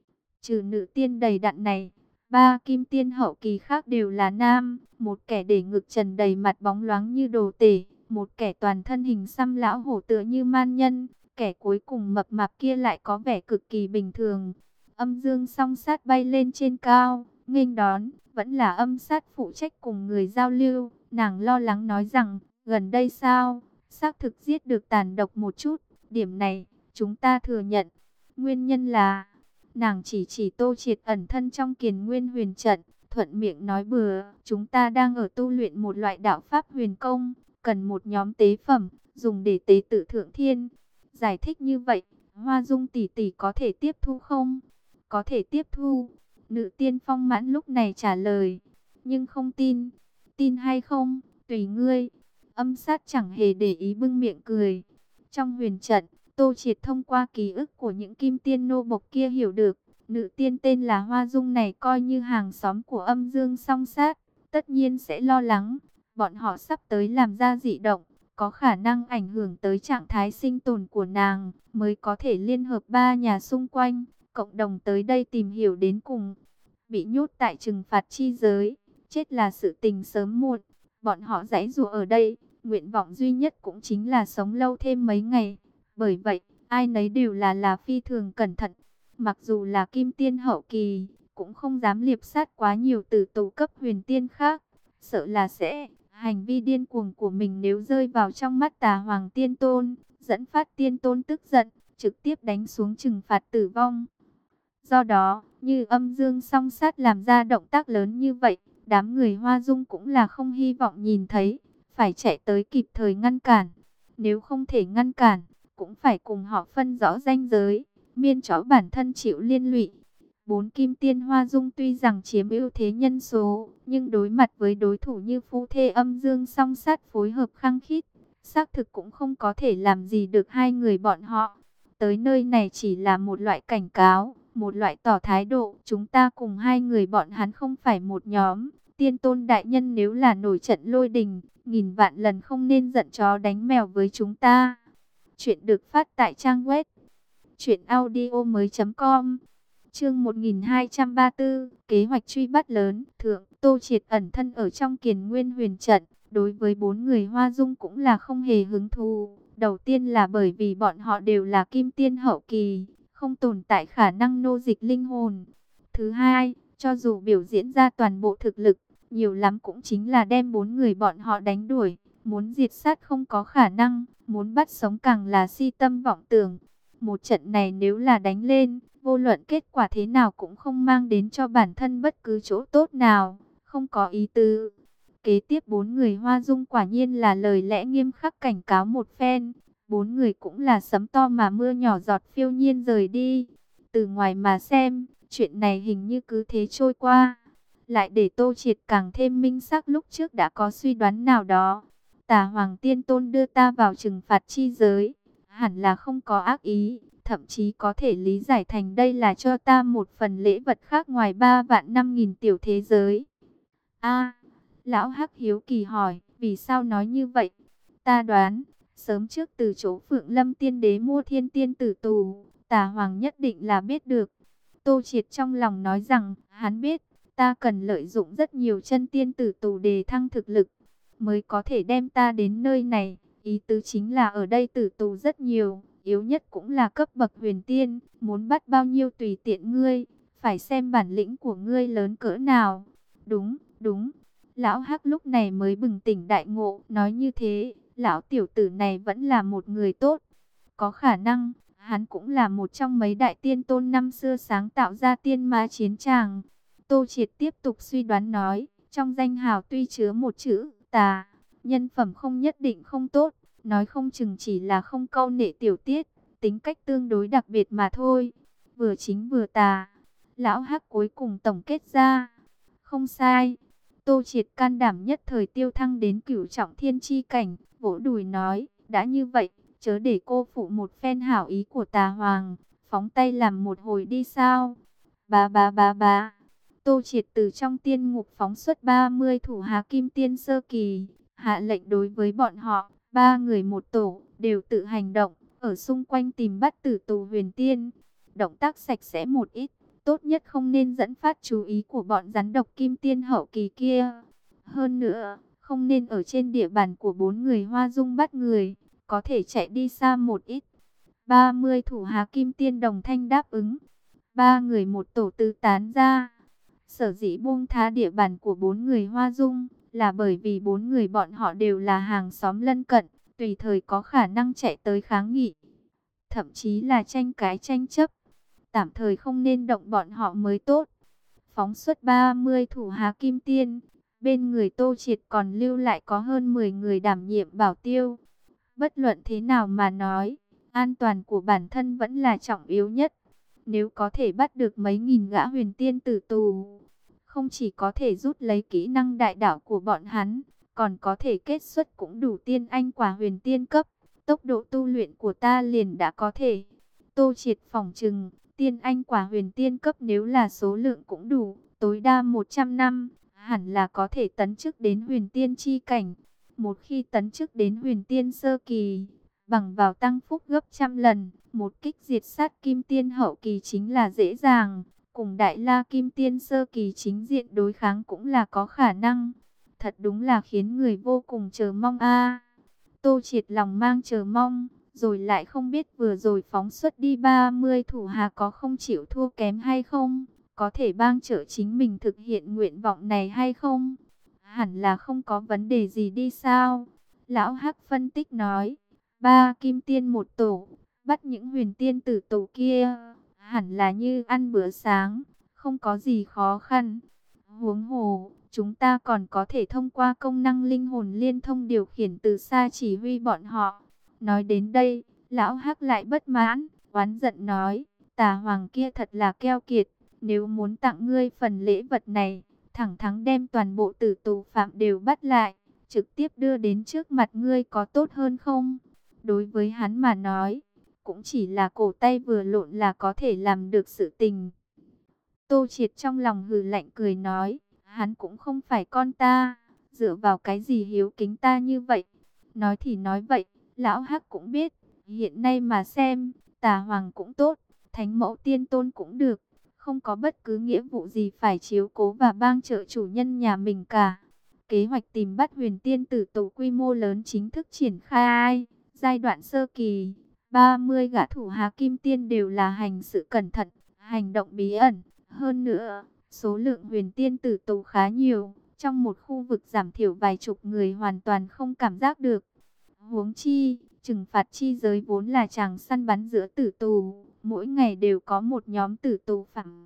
Trừ nữ tiên đầy đặn này, ba kim tiên hậu kỳ khác đều là nam, một kẻ để ngực trần đầy mặt bóng loáng như đồ tể, một kẻ toàn thân hình xăm lão hổ tựa như man nhân, Kẻ cuối cùng mập mạp kia lại có vẻ cực kỳ bình thường. Âm Dương song sát bay lên trên cao, nghênh đón, vẫn là âm sát phụ trách cùng người giao lưu. Nàng lo lắng nói rằng, gần đây sao, xác thực giết được tàn độc một chút, điểm này, chúng ta thừa nhận. Nguyên nhân là, nàng chỉ chỉ Tô Triệt ẩn thân trong Kiền Nguyên Huyền Trận, thuận miệng nói bừa, chúng ta đang ở tu luyện một loại đạo pháp huyền công, cần một nhóm tế phẩm, dùng để tế tự thượng thiên. Giải thích như vậy, Hoa Dung tỷ tỷ có thể tiếp thu không? Có thể tiếp thu. Nữ tiên Phong Mãn lúc này trả lời, nhưng không tin. Tin hay không, tùy ngươi. Âm sát chẳng hề để ý, bưng miệng cười. Trong huyền trận, Tô Triệt thông qua ký ức của những kim tiên nô bộc kia hiểu được, nữ tiên tên là Hoa Dung này coi như hàng xóm của Âm Dương song sát, tất nhiên sẽ lo lắng. Bọn họ sắp tới làm ra dị động, có khả năng ảnh hưởng tới trạng thái sinh tồn của nàng, mới có thể liên hợp ba nhà xung quanh, cộng đồng tới đây tìm hiểu đến cùng. Bị nhốt tại trừng phạt chi giới, chết là sự tình sớm muộn. Bọn họ giãy giụa ở đây, nguyện vọng duy nhất cũng chính là sống lâu thêm mấy ngày. Bởi vậy, ai nấy đều là là phi thường cẩn thận. Mặc dù là kim tiên hậu kỳ, cũng không dám liệp sát quá nhiều tử tù cấp huyền tiên khác. Sợ là sẽ, hành vi điên cuồng của mình nếu rơi vào trong mắt Tà Hoàng Tiên Tôn, dẫn phát Tiên Tôn tức giận, trực tiếp đánh xuống trừng phạt tử vong. Do đó, như Âm Dương song sát làm ra động tác lớn như vậy, đám người Hoa Dung cũng là không hy vọng nhìn thấy, phải chạy tới kịp thời ngăn cản. Nếu không thể ngăn cản, cũng phải cùng họ phân rõ ranh giới, miễn cho bản thân chịu liên lụy. Bốn kim tiên Hoa Dung tuy rằng chiếm ưu thế nhân số, nhưng đối mặt với đối thủ như phu thê Âm Dương song sát phối hợp khăng khít, xác thực cũng không có thể làm gì được hai người bọn họ. Tới nơi này chỉ là một loại cảnh cáo, một loại tỏ thái độ, chúng ta cùng hai người bọn hắn không phải một nhóm. Tiên Tôn đại nhân nếu là nổi trận lôi đình, nghìn vạn lần không nên giận chó đánh mèo với chúng ta. Chuyện được phát tại trang web truyện audio mới chấm com. Chương một nghìn hai trăm ba mươi tư, kế hoạch truy bắt lớn. Thượng, Tô Triệt ẩn thân ở trong Kiền Nguyên Huyền Trận, đối với bốn người Hoa Dung cũng là không hề hứng thú. Đầu tiên là bởi vì bọn họ đều là kim tiên hậu kỳ, không tồn tại khả năng nô dịch linh hồn. Thứ hai, cho dù biểu diễn ra toàn bộ thực lực, nhiều lắm cũng chính là đem bốn người bọn họ đánh đuổi. Muốn diệt sát không có khả năng, muốn bắt sống càng là si tâm vọng tưởng. Một trận này nếu là đánh lên, vô luận kết quả thế nào cũng không mang đến cho bản thân bất cứ chỗ tốt nào, không có ý tứ. Kế tiếp bốn người Hoa Dung quả nhiên là lời lẽ nghiêm khắc cảnh cáo một phen. Bốn người cũng là sấm to mà mưa nhỏ giọt phiêu nhiên rời đi. Từ ngoài mà xem, chuyện này hình như cứ thế trôi qua. Lại để Tô Triệt càng thêm minh xác lúc trước đã có suy đoán nào đó. Tà Hoàng Tiên Tôn đưa ta vào trừng phạt chi giới, hẳn là không có ác ý, thậm chí có thể lý giải thành đây là cho ta một phần lễ vật khác ngoài ba vạn năm nghìn tiểu thế giới. A, Lão Hắc hiếu kỳ hỏi, vì sao nói như vậy? Ta đoán, sớm trước từ chỗ Phượng Lâm Tiên Đế mua thiên tiên tử tù, Tà Hoàng nhất định là biết được. Tô Triệt trong lòng nói rằng, hắn biết, ta cần lợi dụng rất nhiều chân tiên tử tù để thăng thực lực, mới có thể đem ta đến nơi này. Ý tứ chính là ở đây tử tù rất nhiều, yếu nhất cũng là cấp bậc huyền tiên, muốn bắt bao nhiêu tùy tiện ngươi, phải xem bản lĩnh của ngươi lớn cỡ nào. Đúng, đúng. Lão Hắc lúc này mới bừng tỉnh đại ngộ, nói như thế, lão tiểu tử này vẫn là một người tốt. Có khả năng, hắn cũng là một trong mấy đại tiên tôn năm xưa sáng tạo ra tiên ma chiến tràng. Tô Triệt tiếp tục suy đoán nói, trong danh hào tuy chứa một chữ tà, nhân phẩm không nhất định không tốt, nói không chừng chỉ là không câu nệ tiểu tiết, tính cách tương đối đặc biệt mà thôi. Vừa chính vừa tà. Lão Hắc cuối cùng tổng kết ra, không sai. Tô Triệt can đảm nhất thời tiêu thăng đến cửu trọng thiên chi cảnh, vỗ đùi nói, đã như vậy, chớ để cô phụ một phen hảo ý của Tà Hoàng, phóng tay làm một hồi đi sao. Ba ba ba ba. Tô Triệt từ trong tiên ngục phóng xuất ba mươi thủ hạ kim tiên sơ kỳ, hạ lệnh đối với bọn họ, ba người một tổ, đều tự hành động, ở xung quanh tìm bắt tử tù huyền tiên. Động tác sạch sẽ một ít, tốt nhất không nên dẫn phát chú ý của bọn rắn độc kim tiên hậu kỳ kia. Hơn nữa, không nên ở trên địa bàn của bốn người Hoa Dung bắt người, có thể chạy đi xa một ít. ba mươi thủ hạ kim tiên đồng thanh đáp ứng. Ba người một tổ tứ tán ra. Sở dĩ buông tha địa bàn của bốn người Hoa Dung là bởi vì bốn người bọn họ đều là hàng xóm lân cận, tùy thời có khả năng chạy tới kháng nghị, thậm chí là tranh cái tranh chấp. Tạm thời không nên động bọn họ mới tốt. Phóng xuất ba mươi thủ hạ kim tiên, bên người Tô Triệt còn lưu lại có hơn mười người đảm nhiệm bảo tiêu. Bất luận thế nào mà nói, an toàn của bản thân vẫn là trọng yếu nhất. Nếu có thể bắt được mấy nghìn gã huyền tiên tử tù, không chỉ có thể rút lấy kỹ năng đại đạo của bọn hắn, còn có thể kết xuất cũng đủ tiên anh quả huyền tiên cấp. Tốc độ tu luyện của ta liền đã có thể. Tô Triệt phỏng chừng, tiên anh quả huyền tiên cấp nếu là số lượng cũng đủ, tối đa một trăm năm, hẳn là có thể tấn chức đến huyền tiên chi cảnh. Một khi tấn chức đến huyền tiên sơ kỳ, bằng vào tăng phúc gấp trăm lần, một kích diệt sát kim tiên hậu kỳ chính là dễ dàng. Cùng đại la kim tiên sơ kỳ chính diện đối kháng cũng là có khả năng. Thật đúng là khiến người vô cùng chờ mong a. Tô Triệt lòng mang chờ mong, rồi lại không biết vừa rồi phóng xuất đi ba mươi thủ hạ có không chịu thua kém hay không, có thể bang trợ chính mình thực hiện nguyện vọng này hay không. Hẳn là không có vấn đề gì đi sao? Lão Hắc phân tích nói, ba kim tiên một tổ, bắt những huyền tiên tử tổ kia, hẳn là như ăn bữa sáng, không có gì khó khăn. Huống hồ, chúng ta còn có thể thông qua công năng linh hồn liên thông điều khiển từ xa chỉ huy bọn họ. Nói đến đây, lão Hắc lại bất mãn, oán giận nói, Tà Hoàng kia thật là keo kiệt, nếu muốn tặng ngươi phần lễ vật này, thẳng thắn đem toàn bộ tử tù phạm đều bắt lại, trực tiếp đưa đến trước mặt ngươi có tốt hơn không? Đối với hắn mà nói, cũng chỉ là cổ tay vừa lộn là có thể làm được sự tình. Tô Triệt trong lòng hừ lạnh cười nói, hắn cũng không phải con ta, dựa vào cái gì hiếu kính ta như vậy. Nói thì nói vậy, lão Hắc cũng biết, hiện nay mà xem, Tà Hoàng cũng tốt, Thánh Mẫu Tiên Tôn cũng được, không có bất cứ nghĩa vụ gì phải chiếu cố và bang trợ chủ nhân nhà mình cả. Kế hoạch tìm bắt huyền tiên tử tổ quy mô lớn chính thức triển khai, giai đoạn sơ kỳ, ba mươi gã thủ hạ kim tiên đều là hành sự cẩn thận, hành động bí ẩn. Hơn nữa, số lượng huyền tiên tử tù khá nhiều, trong một khu vực giảm thiểu vài chục người hoàn toàn không cảm giác được. Huống chi, trừng phạt chi giới vốn là chàng săn bắn giữa tử tù, mỗi ngày đều có một nhóm tử tù phẳng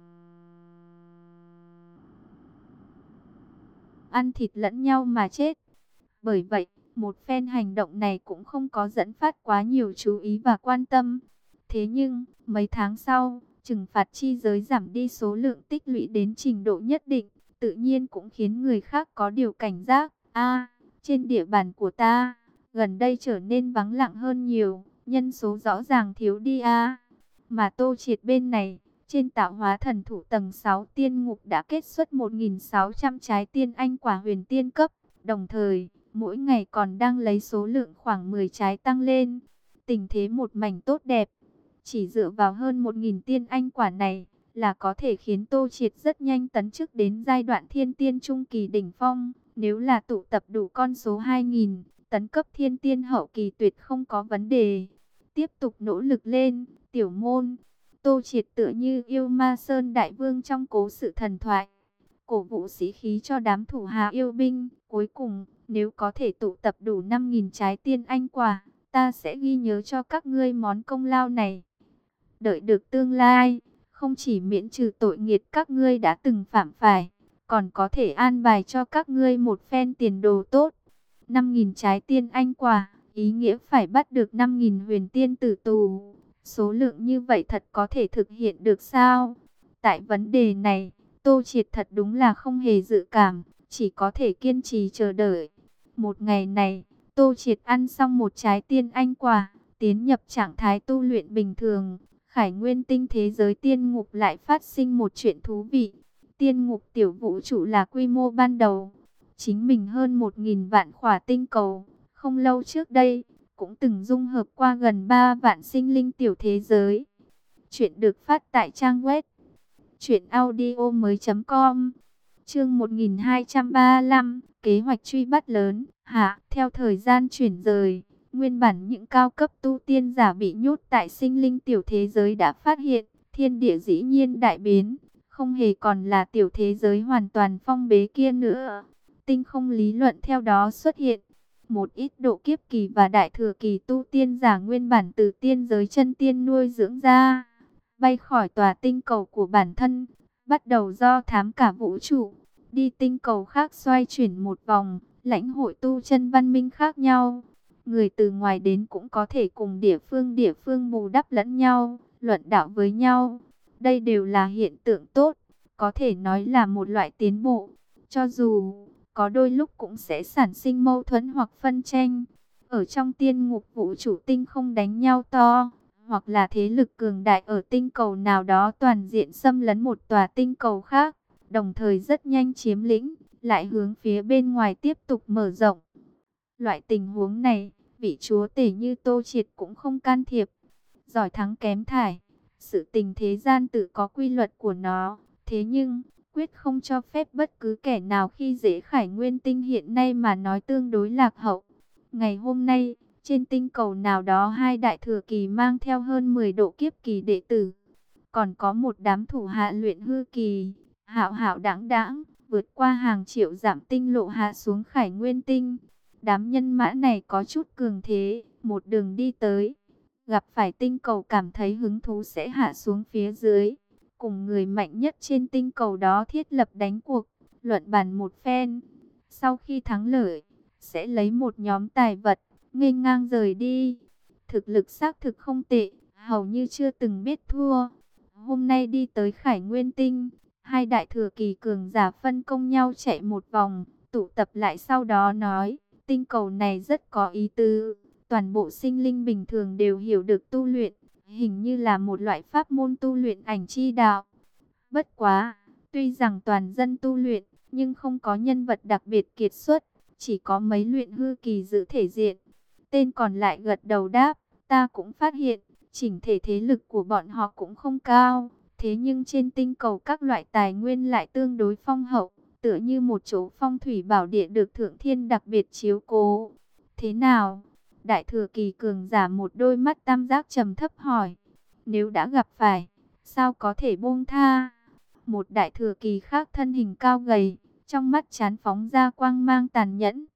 ăn thịt lẫn nhau mà chết. Bởi vậy, một phen hành động này cũng không có dẫn phát quá nhiều chú ý và quan tâm. Thế nhưng, mấy tháng sau, trừng phạt chi giới giảm đi số lượng tích lũy đến trình độ nhất định, tự nhiên cũng khiến người khác có điều cảnh giác. A, trên địa bàn của ta, gần đây trở nên vắng lặng hơn nhiều, nhân số rõ ràng thiếu đi a. Mà Tô Triệt bên này, trên tạo hóa thần thủ tầng sáu tiên ngục đã kết xuất một nghìn sáu trăm trái tiên anh quả huyền tiên cấp, đồng thời, mỗi ngày còn đang lấy số lượng khoảng mười trái tăng lên. Tình thế một mảnh tốt đẹp. Chỉ dựa vào hơn một nghìn tiên anh quả này là có thể khiến Tô Triệt rất nhanh tấn chức đến giai đoạn thiên tiên trung kỳ đỉnh phong. Nếu là tụ tập đủ con số hai nghìn, tấn cấp thiên tiên hậu kỳ tuyệt không có vấn đề. Tiếp tục nỗ lực lên, tiểu môn. Tô Triệt tựa như yêu ma sơn đại vương trong cố sự thần thoại, cổ vũ sĩ khí cho đám thủ hạ yêu binh. Cuối cùng, nếu có thể tụ tập đủ năm nghìn trái tiên anh quả, ta sẽ ghi nhớ cho các ngươi món công lao này. Đợi được tương lai, không chỉ miễn trừ tội nghiệt các ngươi đã từng phạm phải, còn có thể an bài cho các ngươi một phen tiền đồ tốt. năm nghìn trái tiên anh quả, ý nghĩa phải bắt được năm nghìn huyền tiên tử tù. Số lượng như vậy thật có thể thực hiện được sao? Tại vấn đề này, Tô Triệt thật đúng là không hề dự cảm, chỉ có thể kiên trì chờ đợi. Một ngày này, Tô Triệt ăn xong một trái tiên anh quả, tiến nhập trạng thái tu luyện bình thường. Khải Nguyên tinh thế giới tiên ngục lại phát sinh một chuyện thú vị. Tiên ngục tiểu vũ trụ là quy mô ban đầu, chính mình hơn một nghìn vạn khỏa tinh cầu. Không lâu trước đây, cũng từng dung hợp qua gần ba vạn sinh linh tiểu thế giới. Chuyện được phát tại trang web truyện audio mới chấm com. Chương một nghìn hai trăm ba mươi lăm, kế hoạch truy bắt lớn. Hạ, theo thời gian chuyển rời, Nguyên bản những cao cấp tu tiên giả bị nhốt tại sinh linh tiểu thế giới đã phát hiện, thiên địa dĩ nhiên đại biến, không hề còn là tiểu thế giới hoàn toàn phong bế kia nữa. Tinh không lý luận theo đó xuất hiện. Một ít độ kiếp kỳ và đại thừa kỳ tu tiên giả nguyên bản từ tiên giới chân tiên nuôi dưỡng ra, bay khỏi tòa tinh cầu của bản thân, bắt đầu do thám cả vũ trụ, đi tinh cầu khác xoay chuyển một vòng, lãnh hội tu chân văn minh khác nhau. Người từ ngoài đến cũng có thể cùng địa phương địa phương bù đắp lẫn nhau, luận đạo với nhau. Đây đều là hiện tượng tốt, có thể nói là một loại tiến bộ. Cho dù có đôi lúc cũng sẽ sản sinh mâu thuẫn hoặc phân tranh. Ở trong tiên ngục vũ trụ tinh không đánh nhau to, hoặc là thế lực cường đại ở tinh cầu nào đó toàn diện xâm lấn một tòa tinh cầu khác, đồng thời rất nhanh chiếm lĩnh, lại hướng phía bên ngoài tiếp tục mở rộng. Loại tình huống này, vị chúa tể như Tô Triệt cũng không can thiệp. Giỏi thắng kém thải, sự tình thế gian tự có quy luật của nó. Thế nhưng, quyết không cho phép bất cứ kẻ nào khi dễ Khải Nguyên Tinh hiện nay mà nói tương đối lạc hậu. Ngày hôm nay, trên tinh cầu nào đó hai đại thừa kỳ mang theo hơn mười độ kiếp kỳ đệ tử. Còn có một đám thủ hạ luyện hư kỳ, hạo hạo đãng đãng, vượt qua hàng triệu dặm tinh lộ hạ xuống Khải Nguyên Tinh. Đám nhân mã này có chút cường thế, một đường đi tới, gặp phải tinh cầu cảm thấy hứng thú sẽ hạ xuống phía dưới, cùng người mạnh nhất trên tinh cầu đó thiết lập đánh cuộc, luận bàn một phen. Sau khi thắng lợi, sẽ lấy một nhóm tài vật, nghênh ngang rời đi. Thực lực xác thực không tệ, hầu như chưa từng biết thua. Hôm nay đi tới Khải Nguyên Tinh, hai đại thừa kỳ cường giả phân công nhau chạy một vòng, tụ tập lại sau đó nói, tinh cầu này rất có ý tứ, toàn bộ sinh linh bình thường đều hiểu được tu luyện, hình như là một loại pháp môn tu luyện ảnh chi đạo. Bất quá, tuy rằng toàn dân tu luyện, nhưng không có nhân vật đặc biệt kiệt xuất, chỉ có mấy luyện hư kỳ giữ thể diện. Tên còn lại gật đầu đáp, ta cũng phát hiện, chỉnh thể thế lực của bọn họ cũng không cao, thế nhưng trên tinh cầu các loại tài nguyên lại tương đối phong hậu, tựa như một chỗ phong thủy bảo địa được Thượng Thiên đặc biệt chiếu cố. Thế nào? Đại thừa kỳ cường giả một đôi mắt tam giác trầm thấp hỏi. Nếu đã gặp phải, sao có thể buông tha? Một đại thừa kỳ khác thân hình cao gầy, trong mắt chán phóng ra quang mang tàn nhẫn.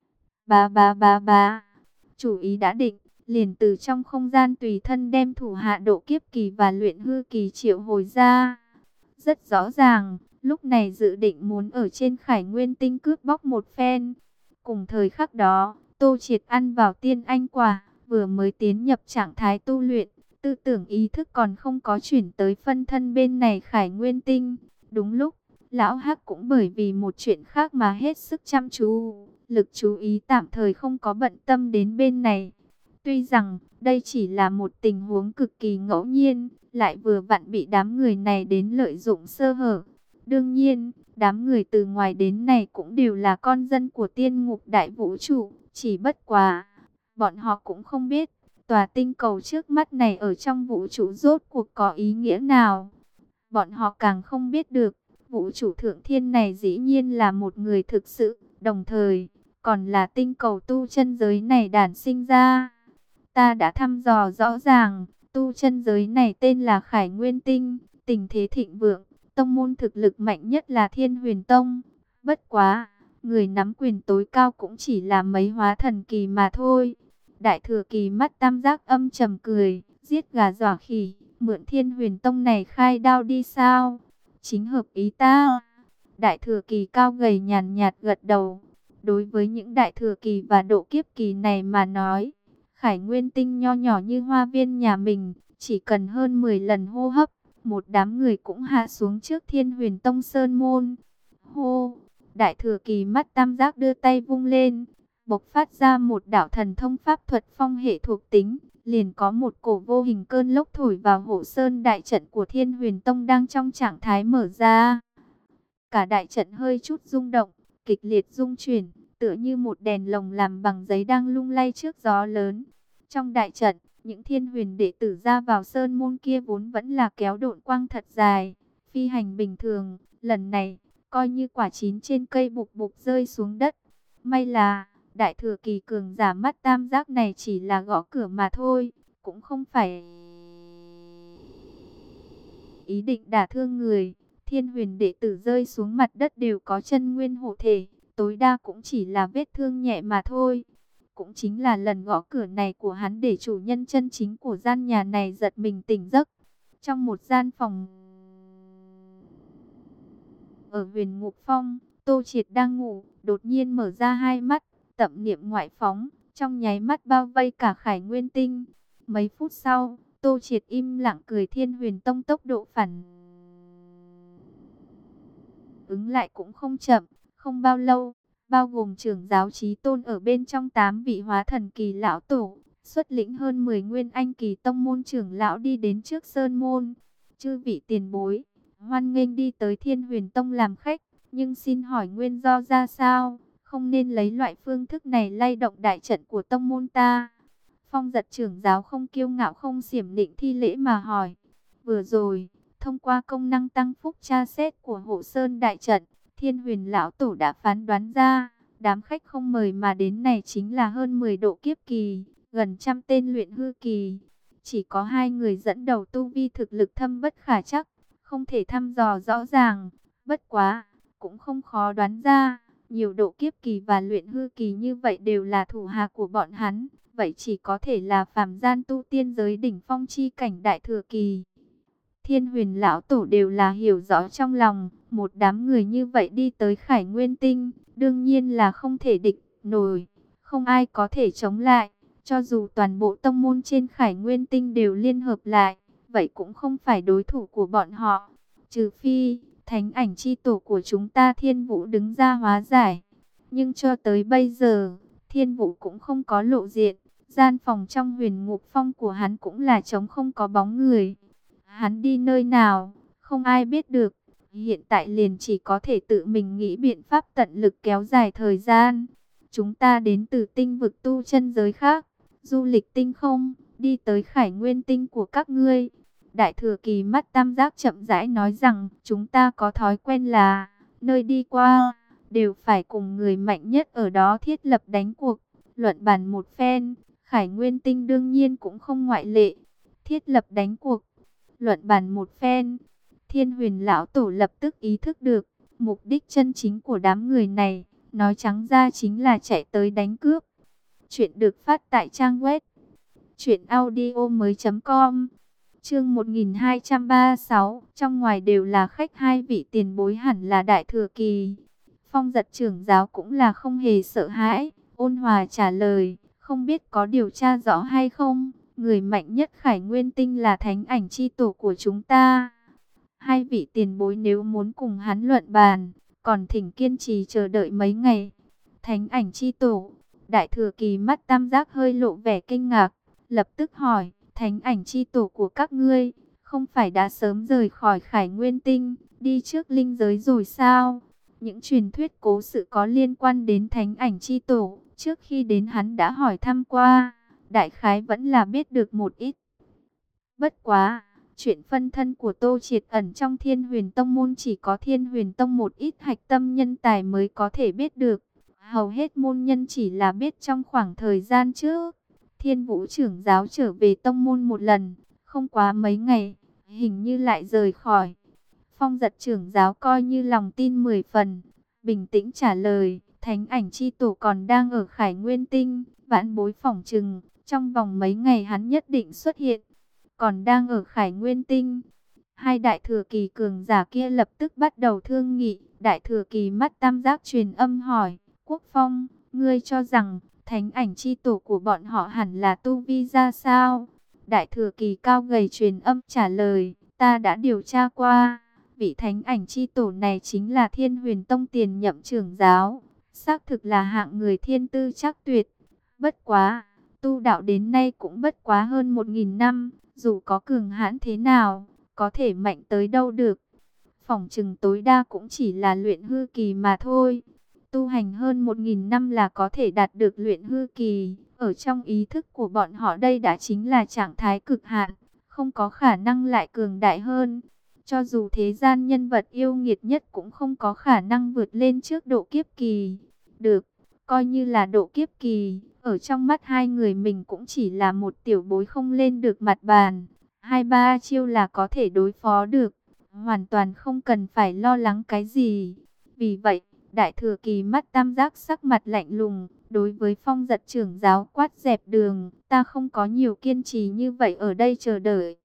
Ba ba ba ba, chủ ý đã định, liền từ trong không gian tùy thân đem thủ hạ độ kiếp kỳ và luyện hư kỳ triệu hồi ra. Rất rõ ràng, lúc này dự định muốn ở trên Khải Nguyên Tinh cướp bóc một phen. Cùng thời khắc đó, Tô Triệt ăn vào tiên anh quả, vừa mới tiến nhập trạng thái tu luyện, tư tưởng ý thức còn không có chuyển tới phân thân bên này Khải Nguyên Tinh. Đúng lúc, Lão Hắc cũng bởi vì một chuyện khác mà hết sức chăm chú, lực chú ý tạm thời không có bận tâm đến bên này. Tuy rằng, đây chỉ là một tình huống cực kỳ ngẫu nhiên, lại vừa vặn bị đám người này đến lợi dụng sơ hở. Đương nhiên, đám người từ ngoài đến này cũng đều là con dân của tiên ngục đại vũ trụ, chỉ bất quá. Bọn họ cũng không biết, tòa tinh cầu trước mắt này ở trong vũ trụ rốt cuộc có ý nghĩa nào. Bọn họ càng không biết được, vũ trụ thượng thiên này dĩ nhiên là một người thực sự, đồng thời, còn là tinh cầu tu chân giới này đản sinh ra. Ta đã thăm dò rõ ràng, tu chân giới này tên là Khải Nguyên Tinh, tình thế thịnh vượng, tông môn thực lực mạnh nhất là Thiên Huyền Tông. Bất quá, người nắm quyền tối cao cũng chỉ là mấy hóa thần kỳ mà thôi. Đại thừa kỳ mắt tam giác âm trầm cười, giết gà dọa khỉ, mượn Thiên Huyền Tông này khai đao đi sao? Chính hợp ý ta. Đại thừa kỳ cao gầy nhàn nhạt gật đầu. Đối với những đại thừa kỳ và độ kiếp kỳ này mà nói, Khải Nguyên Tinh nho nhỏ như hoa viên nhà mình, chỉ cần hơn mười lần hô hấp, một đám người cũng hạ xuống trước Thiên Huyền Tông Sơn Môn. Hô! Đại thừa kỳ mắt tam giác đưa tay vung lên, bộc phát ra một đạo thần thông pháp thuật phong hệ thuộc tính, liền có một cổ vô hình cơn lốc thổi vào hộ sơn đại trận của Thiên Huyền Tông đang trong trạng thái mở ra. Cả đại trận hơi chút rung động, kịch liệt rung chuyển, tựa như một đèn lồng làm bằng giấy đang lung lay trước gió lớn. Trong đại trận, những thiên huyền đệ tử ra vào sơn môn kia vốn vẫn là kéo độn quang thật dài, phi hành bình thường, lần này, coi như quả chín trên cây bục bục rơi xuống đất. May là, Đại thừa kỳ cường giả mắt tam giác này chỉ là gõ cửa mà thôi, cũng không phải ý định đả thương người. Thiên huyền đệ tử rơi xuống mặt đất đều có chân nguyên hộ thể, tối đa cũng chỉ là vết thương nhẹ mà thôi. Cũng chính là lần gõ cửa này của hắn để chủ nhân chân chính của gian nhà này giật mình tỉnh giấc. Trong một gian phòng ở Huyền Ngục Phong, Tô Triệt đang ngủ, đột nhiên mở ra hai mắt, tậm niệm ngoại phóng, trong nháy mắt bao vây cả Khải Nguyên Tinh. Mấy phút sau, Tô Triệt im lặng cười. Thiên Huyền Tông tốc độ phản ứng lại cũng không chậm, không bao lâu, bao gồm trưởng giáo Chí Tôn ở bên trong tám vị hóa thần kỳ lão tổ, xuất lĩnh hơn mười nguyên anh kỳ tông môn trưởng lão đi đến trước sơn môn. Chư vị tiền bối, hoan nghênh đi tới Thiên Huyền Tông làm khách, nhưng xin hỏi nguyên do ra sao, không nên lấy loại phương thức này lay động đại trận của tông môn ta. Phong Giật trưởng giáo không kiêu ngạo không xiểm nịnh thi lễ mà hỏi. Vừa rồi, thông qua công năng tăng phúc tra xét của Hộ Sơn đại trận, Thiên Huyền lão tổ đã phán đoán ra, đám khách không mời mà đến này chính là hơn mười độ kiếp kỳ, gần trăm tên luyện hư kỳ. Chỉ có hai người dẫn đầu tu vi thực lực thâm bất khả trắc, không thể thăm dò rõ ràng. Bất quá, cũng không khó đoán ra, nhiều độ kiếp kỳ và luyện hư kỳ như vậy đều là thủ hạ của bọn hắn. Vậy chỉ có thể là phàm gian tu tiên giới đỉnh phong chi cảnh đại thừa kỳ. Thiên Huyền lão tổ đều là hiểu rõ trong lòng, một đám người như vậy đi tới Khải Nguyên Tinh, đương nhiên là không thể địch nổi, không ai có thể chống lại. Cho dù toàn bộ tông môn trên Khải Nguyên Tinh đều liên hợp lại, vậy cũng không phải đối thủ của bọn họ. Trừ phi, thánh ảnh chi tổ của chúng ta Thiên Vũ đứng ra hóa giải. Nhưng cho tới bây giờ, Thiên Vũ cũng không có lộ diện. Gian phòng trong Huyền Ngục Phong của hắn cũng là trống không có bóng người. Hắn đi nơi nào, không ai biết được. Hiện tại liền chỉ có thể tự mình nghĩ biện pháp tận lực kéo dài thời gian. Chúng ta đến từ tinh vực tu chân giới khác, du lịch tinh không, đi tới Khải Nguyên Tinh của các ngươi. Đại thừa kỳ mắt tam giác chậm rãi nói rằng, chúng ta có thói quen là, nơi đi qua, đều phải cùng người mạnh nhất ở đó thiết lập đánh cuộc, luận bàn một phen. Khải Nguyên Tinh đương nhiên cũng không ngoại lệ. Thiết lập đánh cuộc, luận bàn một phen. Thiên Huyền lão tổ lập tức ý thức được, mục đích chân chính của đám người này, nói trắng ra chính là chạy tới đánh cướp. Chuyện được phát tại trang web truyện audio mới chấm com. Chương một nghìn hai trăm ba mươi sáu, trong ngoài đều là khách, hai vị tiền bối hẳn là đại thừa kỳ. Phong Giật trưởng giáo cũng là không hề sợ hãi, ôn hòa trả lời, không biết có điều tra rõ hay không, người mạnh nhất Khải Nguyên Tinh là thánh ảnh chi tổ của chúng ta. Hai vị tiền bối nếu muốn cùng hắn luận bàn, còn thỉnh kiên trì chờ đợi mấy ngày. Thánh ảnh chi tổ, đại thừa kỳ mắt tam giác hơi lộ vẻ kinh ngạc, lập tức hỏi, thánh ảnh chi tổ của các ngươi, không phải đã sớm rời khỏi Khải Nguyên Tinh, đi trước linh giới rồi sao? Những truyền thuyết cố sự có liên quan đến thánh ảnh chi tổ, trước khi đến hắn đã hỏi thăm qua, đại khái vẫn là biết được một ít. Bất quá, chuyện phân thân của Tô Triệt ẩn trong Thiên Huyền Tông môn chỉ có Thiên Huyền Tông một ít hạch tâm nhân tài mới có thể biết được. Hầu hết môn nhân chỉ là biết trong khoảng thời gian trước, Thiên Vũ trưởng giáo trở về tông môn một lần, không quá mấy ngày, hình như lại rời khỏi. Phong Giật trưởng giáo coi như lòng tin mười phần, bình tĩnh trả lời, thánh ảnh chi tổ còn đang ở Khải Nguyên Tinh, vãn bối phỏng chừng, trong vòng mấy ngày hắn nhất định xuất hiện. Còn đang ở Khải Nguyên Tinh. Hai đại thừa kỳ cường giả kia lập tức bắt đầu thương nghị. Đại thừa kỳ mắt tam giác truyền âm hỏi, Quốc Phong, ngươi cho rằng thánh ảnh chi tổ của bọn họ hẳn là tu vi ra sao? Đại thừa kỳ cao gầy truyền âm trả lời, ta đã điều tra qua, vị thánh ảnh chi tổ này chính là Thiên Huyền Tông tiền nhậm trưởng giáo, xác thực là hạng người thiên tư chắc tuyệt. Bất quá, tu đạo đến nay cũng bất quá hơn một nghìn năm, dù có cường hãn thế nào, có thể mạnh tới đâu được. Phỏng chừng tối đa cũng chỉ là luyện hư kỳ mà thôi. Tu hành hơn một nghìn năm là có thể đạt được luyện hư kỳ. Ở trong ý thức của bọn họ đây đã chính là trạng thái cực hạn, không có khả năng lại cường đại hơn. Cho dù thế gian nhân vật yêu nghiệt nhất cũng không có khả năng vượt lên trước độ kiếp kỳ. Được, coi như là độ kiếp kỳ. Ở trong mắt hai người mình cũng chỉ là một tiểu bối không lên được mặt bàn. Hai ba chiêu là có thể đối phó được. Hoàn toàn không cần phải lo lắng cái gì. Vì vậy, Đại Thừa Kỳ mắt tam giác sắc mặt lạnh lùng. Đối với Phong Giật trưởng giáo quát dẹp đường. Ta không có nhiều kiên trì như vậy ở đây chờ đợi.